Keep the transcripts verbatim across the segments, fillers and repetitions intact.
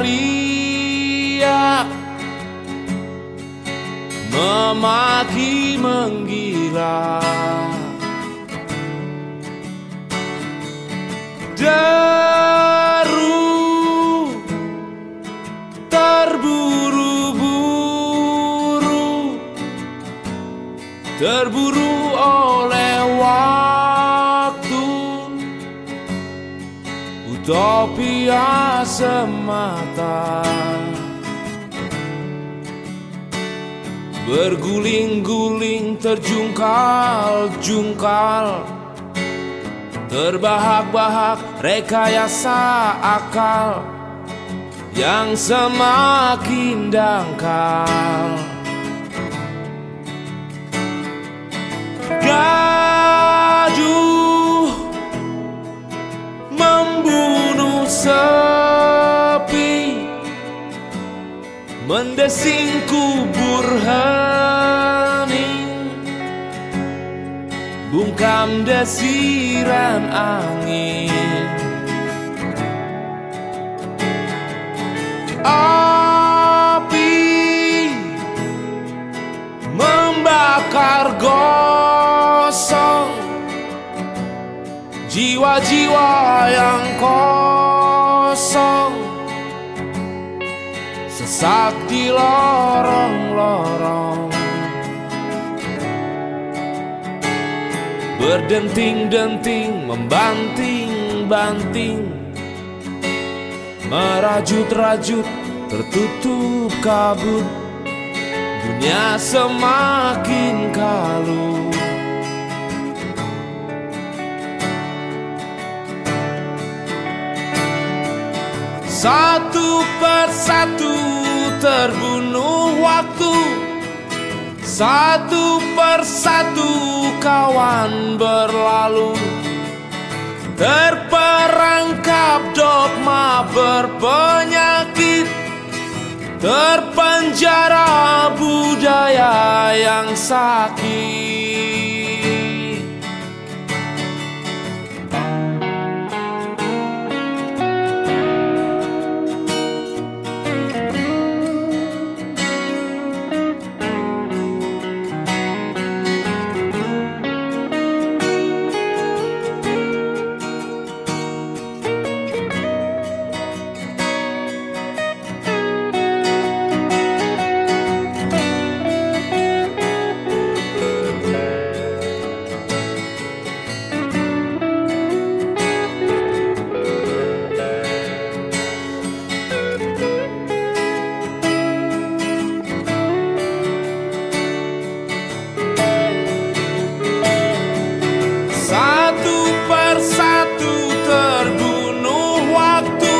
teriak, memaki menggila. Deru terburu-buru, terburu oleh waktu, utopia semata. Berguling-guling terjungkal-jungkal, terbahak-bahak rekayasa akal yang semakin dangkal. Gaduh membunuh sepi, mendesing kubur hening, bungkam desiran angin. Api membakar gosong jiwa-jiwa yang kosong, sesat di lorong-lorong. Berdenting-denting, membanting-banting, merajut-rajut, tertutup kabut, dunia semakin kalu. Satu persatu terbunuh waktu, satu persatu kawan berlalu, terperangkap dogma berpenyakit, terpenjara budaya yang sakit. Satu persatu terbunuh waktu,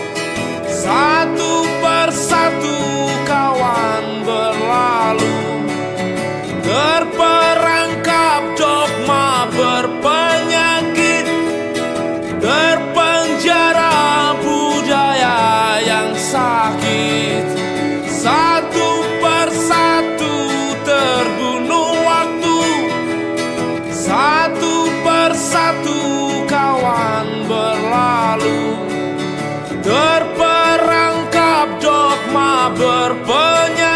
satu persatu kawan berlalu, terperangkap dogma berpenyakit, terpenjara budaya yang sakit. Satu persatu terbunuh waktu, satu persatu kawan berlalu, terperangkap dogma berpenyakit,